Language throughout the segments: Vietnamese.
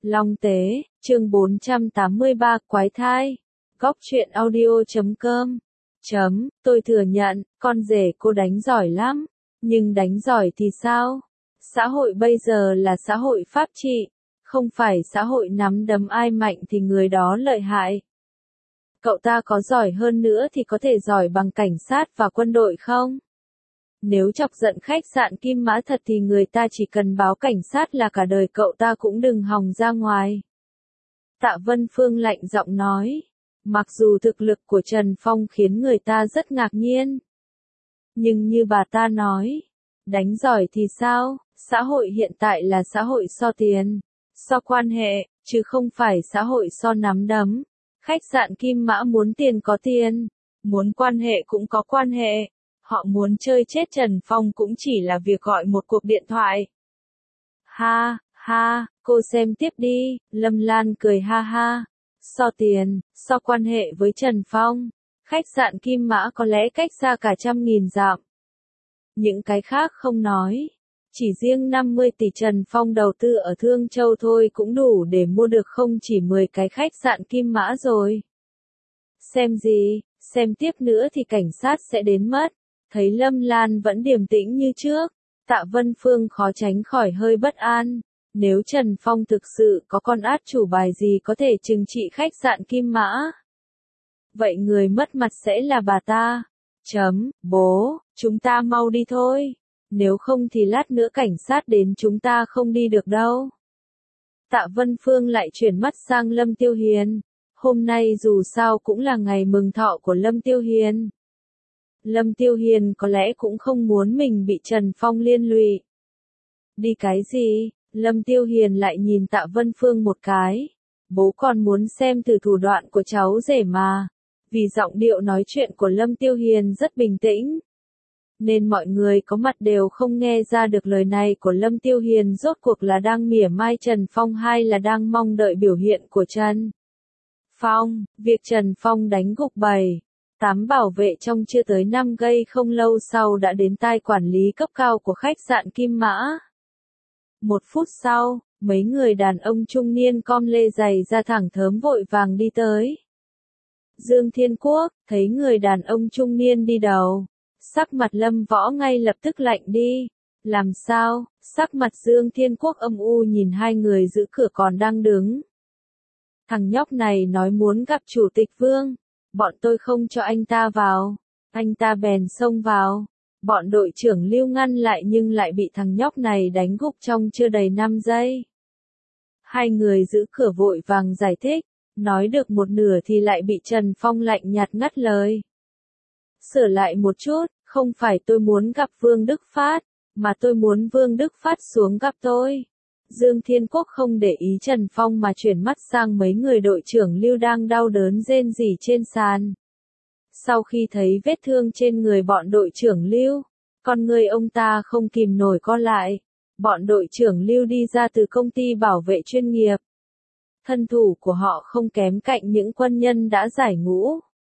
Long Tế, chương 483, Quái thai. Góc truyện audio.com. Tôi thừa nhận, con rể cô đánh giỏi lắm. Nhưng đánh giỏi thì sao? Xã hội bây giờ là xã hội pháp trị, không phải xã hội nắm đấm ai mạnh thì người đó lợi hại. Cậu ta có giỏi hơn nữa thì có thể giỏi bằng cảnh sát và quân đội không? Nếu chọc giận khách sạn Kim Mã thật thì người ta chỉ cần báo cảnh sát là cả đời cậu ta cũng đừng hòng ra ngoài. Tạ Vân Phương lạnh giọng nói. Mặc dù thực lực của Trần Phong khiến người ta rất ngạc nhiên. Nhưng như bà ta nói, đánh giỏi thì sao? Xã hội hiện tại là xã hội so tiền, so quan hệ, chứ không phải xã hội so nắm đấm. Khách sạn Kim Mã muốn tiền có tiền, muốn quan hệ cũng có quan hệ. Họ muốn chơi chết Trần Phong cũng chỉ là việc gọi một cuộc điện thoại. Ha, ha, cô xem tiếp đi, Lâm Lan cười ha ha. So tiền, so quan hệ với Trần Phong, khách sạn Kim Mã có lẽ cách xa cả 100.000 dặm. Những cái khác không nói. Chỉ riêng 50 tỷ Trần Phong đầu tư ở Thương Châu thôi cũng đủ để mua được không chỉ 10 cái khách sạn Kim Mã rồi. Xem gì, xem tiếp nữa thì cảnh sát sẽ đến mất. Thấy Lâm Lan vẫn điềm tĩnh như trước, Tạ Vân Phương khó tránh khỏi hơi bất an. Nếu Trần Phong thực sự có con át chủ bài gì có thể trừng trị khách sạn Kim Mã, vậy người mất mặt sẽ là bà ta. Bố, chúng ta mau đi thôi. Nếu không thì lát nữa cảnh sát đến chúng ta không đi được đâu. Tạ Vân Phương lại chuyển mắt sang Lâm Tiêu Hiền. Hôm nay dù sao cũng là ngày mừng thọ của Lâm Tiêu Hiền. Lâm Tiêu Hiền có lẽ cũng không muốn mình bị Trần Phong liên lụy. Đi cái gì? Lâm Tiêu Hiền lại nhìn Tạ Vân Phương một cái. Bố còn muốn xem thử thủ đoạn của cháu rể mà. Vì giọng điệu nói chuyện của Lâm Tiêu Hiền rất bình tĩnh, nên mọi người có mặt đều không nghe ra được lời này của Lâm Tiêu Hiền rốt cuộc là đang mỉa mai Trần Phong hay là đang mong đợi biểu hiện của Trần Phong. Việc Trần Phong đánh gục 7-8 bảo vệ trong chưa tới 5 giây không lâu sau đã đến tai quản lý cấp cao của khách sạn Kim Mã. 1 phút sau, mấy người đàn ông trung niên com lê giày da thẳng thớm vội vàng đi tới. Dương Thiên Quốc, thấy người đàn ông trung niên đi đầu, sắc mặt Lâm Võ ngay lập tức lạnh đi. Làm sao? Sắc mặt Dương Thiên Quốc âm u nhìn hai người giữ cửa còn đang đứng. Thằng nhóc này nói muốn gặp Chủ tịch Vương. Bọn tôi không cho anh ta vào. Anh ta bèn xông vào. Bọn đội trưởng Lưu ngăn lại nhưng lại bị thằng nhóc này đánh gục trong chưa đầy 5 giây. Hai người giữ cửa vội vàng giải thích. Nói được một nửa thì lại bị Trần Phong lạnh nhạt ngắt lời. Sửa lại một chút, không phải tôi muốn gặp Vương Đức Phát, mà tôi muốn Vương Đức Phát xuống gặp tôi. Dương Thiên Quốc không để ý Trần Phong mà chuyển mắt sang mấy người đội trưởng Lưu đang đau đớn rên rỉ trên sàn. Sau khi thấy vết thương trên người bọn đội trưởng Lưu, con người ông ta không kìm nổi co lại. Bọn đội trưởng Lưu đi ra từ công ty bảo vệ chuyên nghiệp. Thân thủ của họ không kém cạnh những quân nhân đã giải ngũ.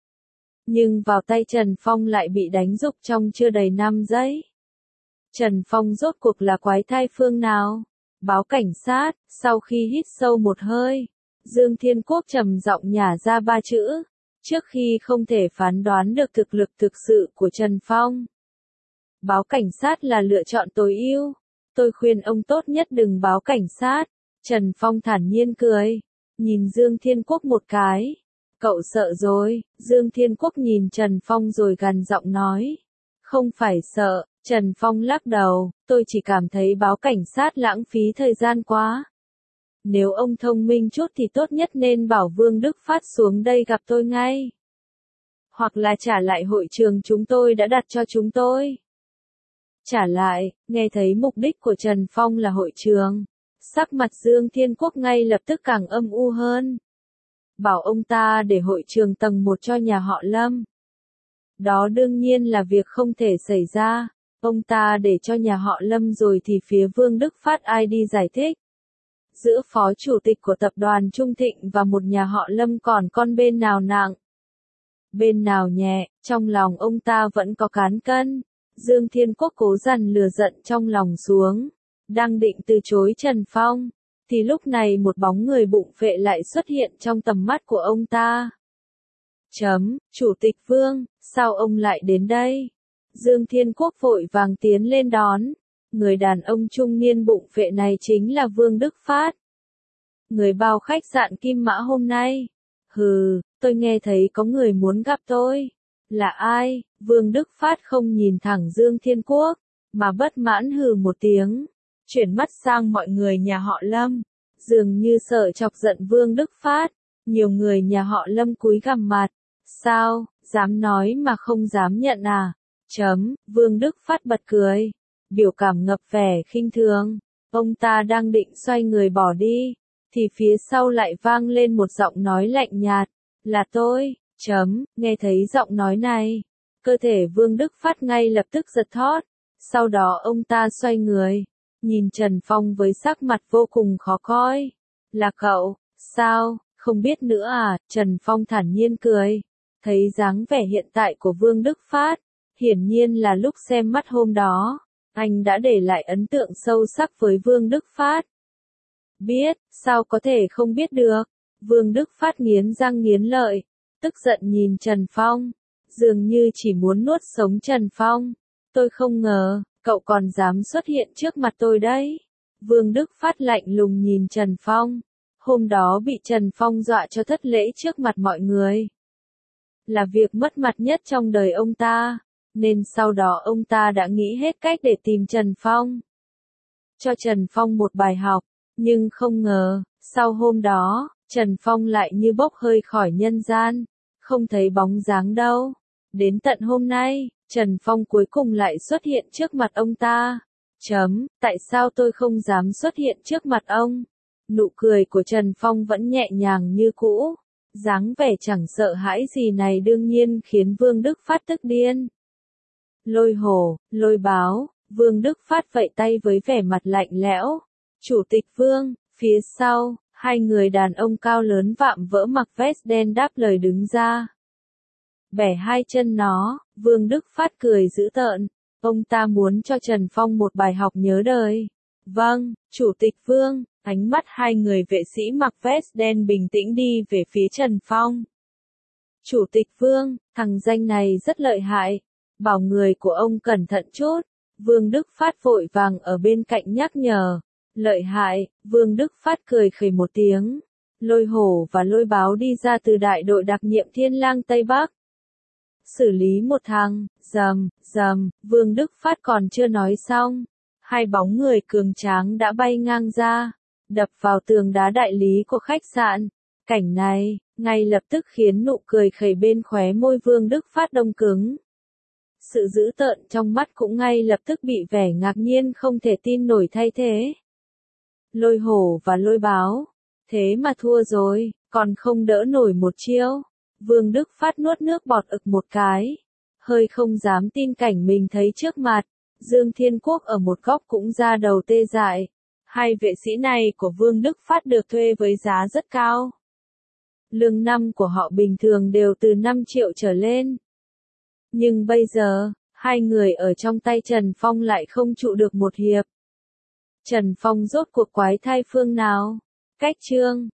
Nhưng vào tay Trần Phong lại bị đánh gục trong chưa đầy 5 giây. Trần Phong rốt cuộc là quái thai phương nào? Báo cảnh sát. Sau khi hít sâu một hơi, Dương Thiên Quốc trầm giọng nhả ra 3 chữ. Trước khi không thể phán đoán được thực lực thực sự của Trần Phong. Báo cảnh sát là lựa chọn tối ưu. Tôi khuyên ông tốt nhất đừng báo cảnh sát. Trần Phong thản nhiên cười. Nhìn Dương Thiên Quốc một cái. Cậu sợ rồi. Dương Thiên Quốc nhìn Trần Phong rồi gằn giọng nói. Không phải sợ. Trần Phong lắc đầu. Tôi chỉ cảm thấy báo cảnh sát lãng phí thời gian quá. Nếu ông thông minh chút thì tốt nhất nên bảo Vương Đức Phát xuống đây gặp tôi ngay. Hoặc là trả lại hội trường chúng tôi đã đặt cho chúng tôi. Trả lại, nghe thấy mục đích của Trần Phong là hội trường. Sắc mặt Dương Thiên Quốc ngay lập tức càng âm u hơn. Bảo ông ta để hội trường tầng 1 cho nhà họ Lâm. Đó đương nhiên là việc không thể xảy ra. Ông ta để cho nhà họ Lâm rồi thì phía Vương Đức Phát ai đi giải thích. Giữa phó chủ tịch của tập đoàn Trung Thịnh và một nhà họ Lâm còn con bên nào nặng? Bên nào nhẹ, trong lòng ông ta vẫn có cán cân. Dương Thiên Quốc cố dằn lửa giận trong lòng xuống. Đang định từ chối Trần Phong, thì lúc này một bóng người bụng phệ lại xuất hiện trong tầm mắt của ông ta. Chủ tịch Vương, sao ông lại đến đây? Dương Thiên Quốc vội vàng tiến lên đón. Người đàn ông trung niên bụng phệ này chính là Vương Đức Phát. Người bao khách sạn Kim Mã hôm nay. Hừ, tôi nghe thấy có người muốn gặp tôi. Là ai? Vương Đức Phát không nhìn thẳng Dương Thiên Quốc, mà bất mãn hừ một tiếng, chuyển mắt sang mọi người nhà họ Lâm. Dường như sợ chọc giận Vương Đức Phát, nhiều người nhà họ Lâm cúi gằm mặt. Sao, dám nói mà không dám nhận à? Vương Đức Phát bật cười, biểu cảm ngập vẻ khinh thường. Ông ta đang định xoay người bỏ đi, thì phía sau lại vang lên một giọng nói lạnh nhạt. Là tôi. Nghe thấy giọng nói này, cơ thể Vương Đức Phát ngay lập tức giật thót. Sau đó ông ta xoay người, nhìn Trần Phong với sắc mặt vô cùng khó coi. Là cậu, sao, không biết nữa à? Trần Phong thản nhiên cười, thấy dáng vẻ hiện tại của Vương Đức Phát, hiển nhiên là lúc xem mắt hôm đó, anh đã để lại ấn tượng sâu sắc với Vương Đức Phát. Biết, sao có thể không biết được? Vương Đức Phát nghiến răng nghiến lợi, tức giận nhìn Trần Phong, dường như chỉ muốn nuốt sống Trần Phong. Tôi không ngờ, cậu còn dám xuất hiện trước mặt tôi đấy. Vương Đức Phát lạnh lùng nhìn Trần Phong. Hôm đó bị Trần Phong dọa cho thất lễ trước mặt mọi người. Là việc mất mặt nhất trong đời ông ta, nên sau đó ông ta đã nghĩ hết cách để tìm Trần Phong. Cho Trần Phong một bài học, nhưng không ngờ, sau hôm đó, Trần Phong lại như bốc hơi khỏi nhân gian, không thấy bóng dáng đâu. Đến tận hôm nay, Trần Phong cuối cùng lại xuất hiện trước mặt ông ta. Tại sao tôi không dám xuất hiện trước mặt ông? Nụ cười của Trần Phong vẫn nhẹ nhàng như cũ. Dáng vẻ chẳng sợ hãi gì này đương nhiên khiến Vương Đức Phát tức điên. Lôi hổ, lôi báo, Vương Đức Phát vẫy tay với vẻ mặt lạnh lẽo. Chủ tịch Vương, phía sau, hai người đàn ông cao lớn vạm vỡ mặc vest đen đáp lời đứng ra. Bẻ hai chân nó, Vương Đức Phát cười dữ tợn, ông ta muốn cho Trần Phong một bài học nhớ đời. Vâng, Chủ tịch Vương, ánh mắt hai người vệ sĩ mặc vest đen bình tĩnh đi về phía Trần Phong. Chủ tịch Vương, thằng danh này rất lợi hại, bảo người của ông cẩn thận chút. Vương Đức Phát vội vàng ở bên cạnh nhắc nhở. Lợi hại, Vương Đức Phát cười khẩy một tiếng. Lôi hổ và lôi báo đi ra từ đại đội đặc nhiệm Thiên Lang Tây Bắc. Xử lý một thằng, Vương Đức Phát còn chưa nói xong. Hai bóng người cường tráng đã bay ngang ra, đập vào tường đá đại lý của khách sạn. Cảnh này, ngay lập tức khiến nụ cười khẩy bên khóe môi Vương Đức Phát đông cứng. Sự dữ tợn trong mắt cũng ngay lập tức bị vẻ ngạc nhiên không thể tin nổi thay thế. Lôi hổ và lôi báo, thế mà thua rồi, còn không đỡ nổi một chiêu. Vương Đức Phát nuốt nước bọt ực một cái, hơi không dám tin cảnh mình thấy trước mặt. Dương Thiên Quốc ở một góc cũng ra đầu tê dại. Hai vệ sĩ này của Vương Đức Phát được thuê với giá rất cao. Lương năm của họ bình thường đều từ 5 triệu trở lên. Nhưng bây giờ, hai người ở trong tay Trần Phong lại không trụ được một hiệp. Trần Phong rốt cuộc quái thai phương nào? Cách chương